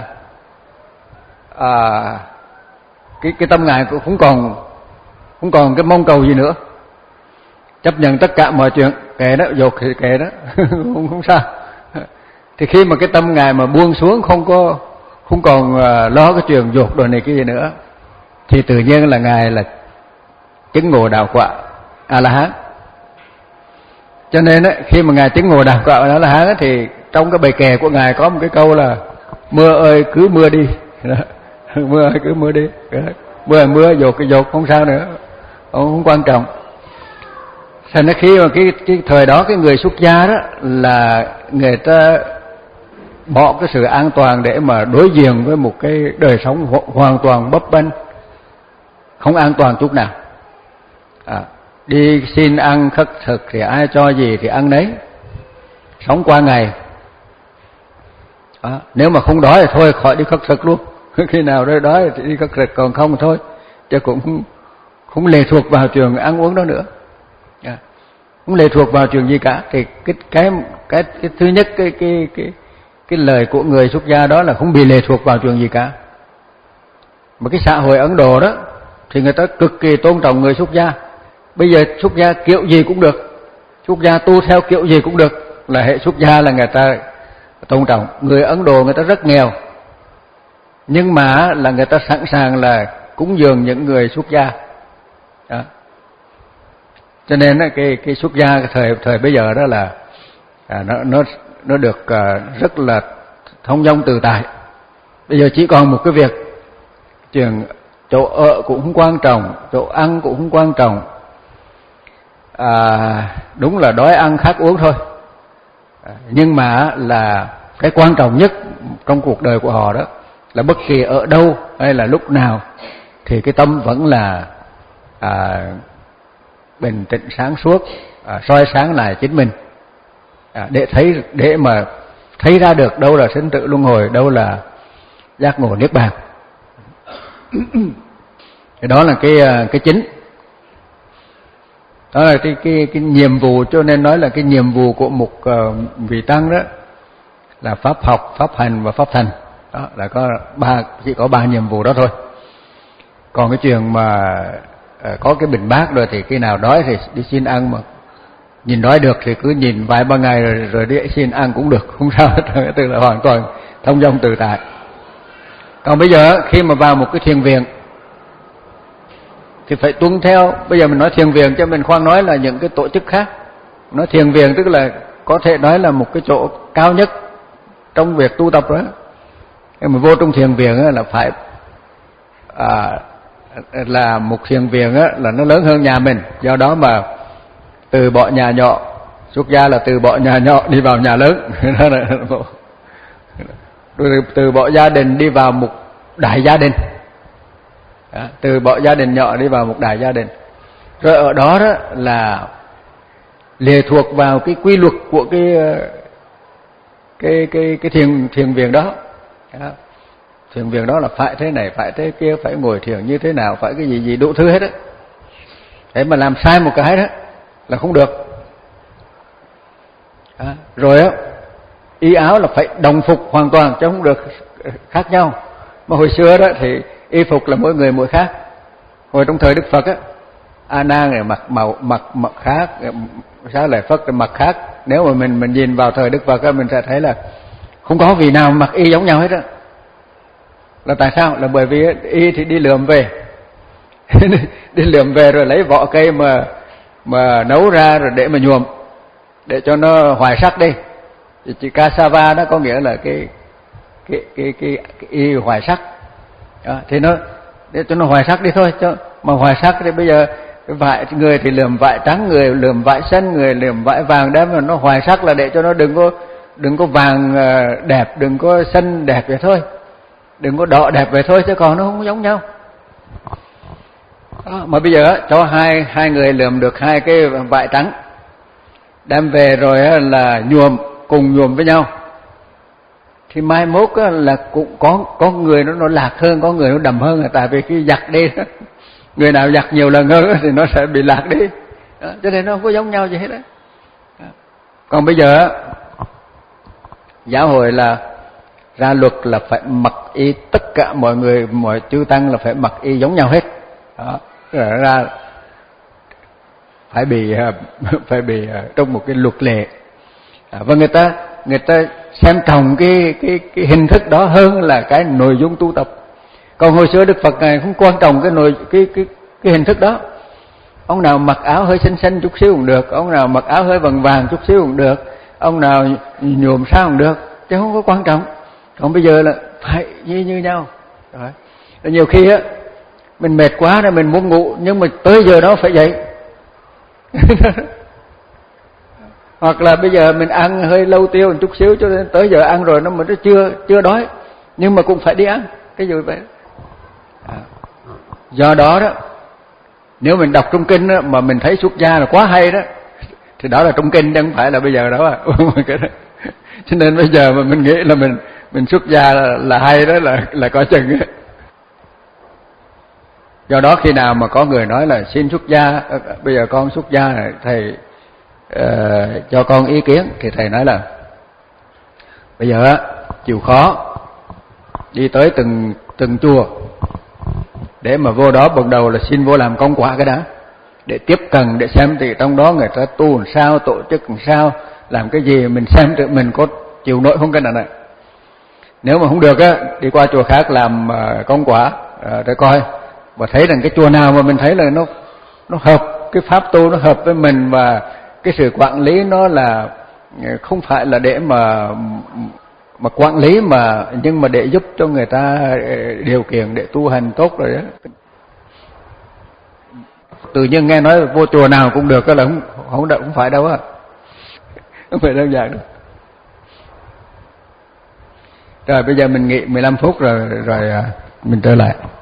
à, cái cái tâm ngài cũng không còn không còn cái mong cầu gì nữa, chấp nhận tất cả mọi chuyện, kệ đó, dột thì kệ đó, không không sao. Thì khi mà cái tâm ngài mà buông xuống, không có không còn lo cái chuyện dột đồ này kia gì nữa, thì tự nhiên là ngài là chứng ngộ đạo quả A La Hán. Cho nên á, khi mà ngài chứng ngộ đạo quả A La Hán thì trong cái bài kệ của ngài có một cái câu là mưa ơi cứ mưa đi. Đó. Mưa ơi cứ mưa đi. Đó. Mưa ơi mưa, dột cái dột không sao nữa, không, không quan trọng. Thành ra khi mà cái cái thời đó cái người xuất gia đó là người ta bỏ cái sự an toàn để mà đối diện với một cái đời sống hoàn toàn bấp bênh, không an toàn chút nào. À, đi xin ăn khất thực thì ai cho gì thì ăn đấy, sống qua ngày. Đó. Nếu mà không đói thì thôi khỏi đi khất thực luôn. Khi nào đói đói thì đi khất thực, còn không thì thôi, chứ cũng không, không lệ thuộc vào chuyện ăn uống đó nữa. À, không lệ thuộc vào chuyện gì cả. Thì cái cái cái, cái thứ nhất cái cái cái cái lời của người xuất gia đó là không bị lệ thuộc vào chuyện gì cả. Mà cái xã hội Ấn Độ đó thì người ta cực kỳ tôn trọng người xuất gia. Bây giờ xuất gia kiểu gì cũng được, xuất gia tu theo kiểu gì cũng được, là hệ xuất gia là người ta tôn trọng. Người Ấn Độ người ta rất nghèo, nhưng mà là người ta sẵn sàng là cúng dường những người xuất gia. Đó. Cho nên cái cái xuất gia cái thời thời bây giờ đó là à, nó nó nó được à, rất là thông dong tự tại. Bây giờ chỉ còn một cái việc, chuyện chỗ ở cũng không quan trọng, chỗ ăn cũng không quan trọng. À, đúng là đói ăn khát uống thôi, à, nhưng mà là cái quan trọng nhất trong cuộc đời của họ đó là bất kỳ ở đâu hay là lúc nào thì cái tâm vẫn là à, bình tĩnh sáng suốt, à, soi sáng lại chính mình, à, để thấy để mà thấy ra được đâu là sinh tử luân hồi, đâu là giác ngộ niết bàn. Thì đó là cái cái chính. Đó là cái cái cái nhiệm vụ, cho nên nói là cái nhiệm vụ của một uh, vị tăng đó là pháp học, pháp hành và pháp thành. Đó là có ba, chỉ có ba nhiệm vụ đó thôi. Còn cái chuyện mà uh, có cái bình bát rồi thì khi nào đói thì đi xin ăn, mà nhìn đói được thì cứ nhìn vài ba ngày rồi, rồi đi xin ăn cũng được, không sao hết, tức là hoàn toàn thông dong tự tại. Còn bây giờ khi mà vào một cái thiền viện thì phải tuân theo. Bây giờ mình nói thiền viện cho mình khoan nói là những cái tổ chức khác. Nói thiền viện tức là có thể nói là một cái chỗ cao nhất trong việc tu tập đó. Khi mà vô trong thiền viện là phải à, là một thiền viện là nó lớn hơn nhà mình. Do đó mà từ bỏ nhà nhỏ, xuất gia là từ bỏ nhà nhỏ đi vào nhà lớn. Rồi từ bỏ gia đình đi vào một đại gia đình. Đó, từ bỏ gia đình nhỏ đi vào một đại gia đình. Rồi ở đó đó là lệ thuộc vào cái quy luật của cái cái cái cái thiền thiền viện đó. Đó. Thiền viện đó là phải thế này, phải thế kia, phải ngồi thiền như thế nào, phải cái gì gì đủ thứ hết á. Thế mà làm sai một cái đó là không được. Đó. Rồi á, y áo là phải đồng phục hoàn toàn chứ không được khác nhau. Mà hồi xưa đó thì y phục là mỗi người mỗi khác. Hồi trong thời Đức Phật á, A Nan này mặc màu mặc mặc khác, Xá Lợi Phất mặc khác. Nếu mà mình mình nhìn vào thời Đức Phật á, mình sẽ thấy là không có vị nào mặc y giống nhau hết á. Là tại sao? Là bởi vì y thì đi lượm về, đi lượm về rồi lấy vỏ cây mà mà nấu ra rồi để mà nhuộm, để cho nó hoài sắc đi. Chỉ cassava nó có nghĩa là cái cái cái cái, cái y hoài sắc. Đó, thì nó để cho nó hoài sắc đi thôi, cho mà hoài sắc thì bây giờ cái vải, người thì lượm vải trắng, người lượm vải xanh, người lượm vải vàng, đem mà nó hoài sắc là để cho nó đừng có đừng có vàng đẹp, đừng có xanh đẹp vậy thôi, đừng có đỏ đẹp vậy thôi, chứ còn nó không giống nhau. Đó, mà bây giờ cho hai hai người lượm được hai cái vải trắng, đem về rồi là nhuộm, cùng nhuộm với nhau, thì mai mốt là cũng có có người nó nó lạc hơn, có người nó đậm hơn, là tại vì khi giặt đi đó, người nào giặt nhiều lần hơn thì nó sẽ bị lạc đi. Đó, cho nên nó không có giống nhau gì hết đó. Đó. Còn bây giờ giáo hội là ra luật là phải mặc y, tất cả mọi người, mọi chư tăng là phải mặc y giống nhau hết. Đó, rồi ra phải bị phải bị trong một cái luật lệ. À, và người ta người ta xem trọng cái cái cái hình thức đó hơn là cái nội dung tu tập. Còn hồi xưa Đức Phật ngài không quan trọng cái nội cái cái cái hình thức đó. Ông nào mặc áo hơi xanh xanh chút xíu cũng được, ông nào mặc áo hơi vàng vàng chút xíu cũng được, ông nào nhuộm sao cũng được, chứ không có quan trọng. Còn bây giờ là phải như như nhau. Rồi. Rồi nhiều khi á mình mệt quá rồi mình muốn ngủ, nhưng mà tới giờ đó phải dậy. Hoặc là bây giờ mình ăn hơi lâu tiêu một chút xíu, cho nên tới giờ ăn rồi nó mà nó chưa chưa đói, nhưng mà cũng phải đi ăn cái gì vậy. À. Do đó đó, nếu mình đọc trong kinh đó, mà mình thấy xuất gia là quá hay đó, thì đó là trong kinh chứ không phải là bây giờ đó. À. Cho nên bây giờ mà mình nghĩ là mình mình xuất gia là, là hay đó, là là có chừng ấy. Do đó khi nào mà có người nói là xin xuất gia, bây giờ con xuất gia này, thầy uh, cho con ý kiến, thì thầy nói là bây giờ chịu khó đi tới từng từng chùa để mà vô đó bắt đầu là xin vô làm công quả cái đã, để tiếp cận, để xem thì trong đó người ta tu làm sao, tổ chức làm sao, làm cái gì, mình xem tự mình có chịu nổi không cái này này. Nếu mà không được á, đi qua chùa khác làm công quả để coi, và thấy rằng cái chùa nào mà mình thấy là nó nó hợp cái pháp tu, nó hợp với mình, và cái sự quản lý nó là không phải là để mà mà quản lý mà nhưng mà để giúp cho người ta điều kiện để tu hành tốt rồi đó. Tự nhiên nghe nói vô chùa nào cũng được, cái là không không được, không phải đâu á, không phải đơn giản đâu. Rồi bây giờ mình nghỉ mười lăm phút rồi rồi mình trở lại.